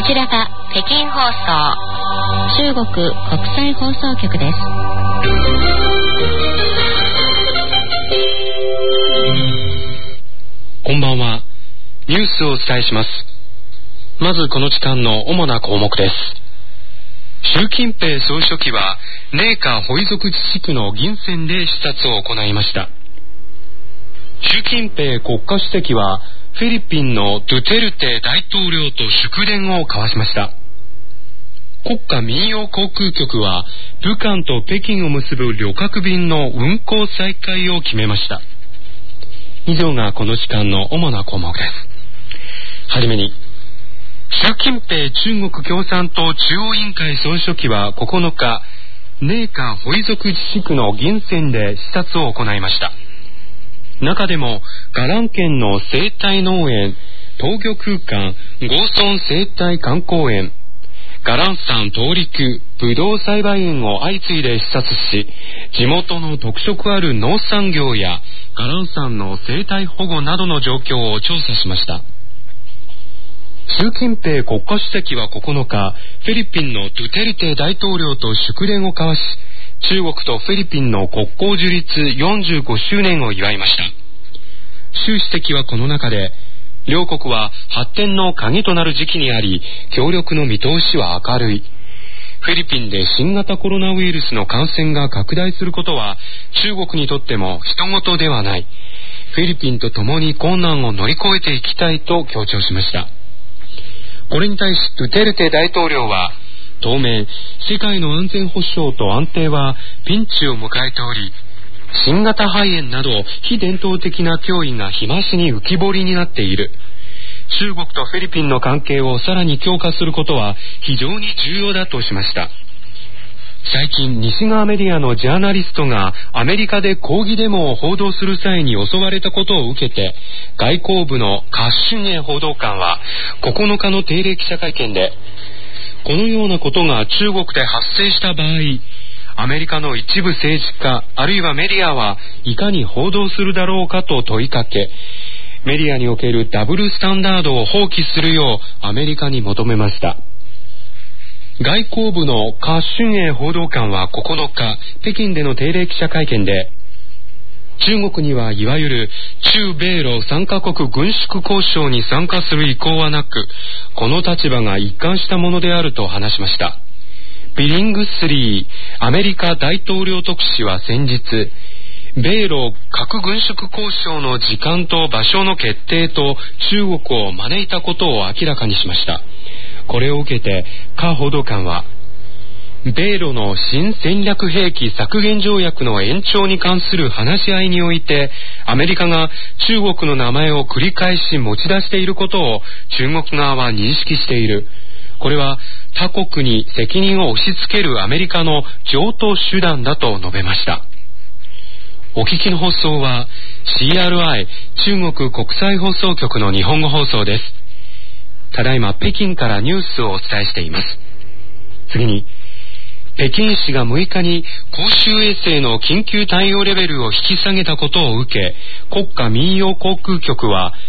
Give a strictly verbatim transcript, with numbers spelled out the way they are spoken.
ちらが北京放送中国国際放送局です。 こんばんは。ニュースをお伝えします。まずこの時間の主な項目です。習近平総書記は寧夏回族自治区の銀川で視察を行いました。習近平国家主席はフィリピンのドゥテルテ大統領と祝電を交わしました。国家民用航空局は武漢と北京を結ぶ旅客便の運航再開を決めました。以上がこの時間の主な項目です。はじめに、習近平中国共産党中央委員会総書記はここのか、寧夏回族自治区の銀川で視察を行いました。中でも、雅蘭県の生態農園、東魚空間、郷村生態観光園、雅蘭山東陸ぶどう栽培園を相次いで視察し、地元の特色ある農産業や雅蘭山の生態保護などの状況を調査しました。習近平国家主席はここのか、フィリピンのドゥテルテ大統領と祝電を交わし、中国とフィリピンの国交樹立よんじゅうごしゅうねんを祝いました。習主席はこの中で、両国は発展の鍵となる時期にあり、協力の見通しは明るい。フィリピンで新型コロナウイルスの感染が拡大することは中国にとっても人事ではない。フィリピンと共に困難を乗り越えていきたいと強調しました。これに対しドゥテルテ大統領は、当面世界の安全保障と安定はピンチを迎えており、新型肺炎など非伝統的な脅威が日増しに浮き彫りになっている。中国とフィリピンの関係をさらに強化することは非常に重要だとしました。最近西側メディアのジャーナリストがアメリカで抗議デモを報道する際に襲われたことを受けて、外交部のカ・シュンエイ報道官はここのかの定例記者会見で、このようなことが中国で発生した場合、アメリカの一部政治家あるいはメディアはいかに報道するだろうかと問いかけ、メディアにおけるダブルスタンダードを放棄するようアメリカに求めました。外交部のカ・シュンエイ報道官はここのか、北京での定例記者会見で、中国にはいわゆる中米ロさんカ国軍縮交渉に参加する意向はなく、この立場が一貫したものであると話しました。ビリングスリーアメリカ大統領特使は先日、米ロ核軍縮交渉の時間と場所の決定と中国を招いたことを明らかにしました。これを受けてカ報道官は、米ロの新戦略兵器削減条約の延長に関する話し合いにおいて、アメリカが中国の名前を繰り返し持ち出していることを中国側は認識している。これは他国に責任を押し付けるアメリカの常套手段だと述べました。お聞きの放送は シーアールアイ 中国国際放送局の日本語放送です。ただいま北京からニュースをお伝えしています。次に、北京市がむいかに公衆衛生の緊急対応レベルを引き下げたことを受け、国家民用航空局は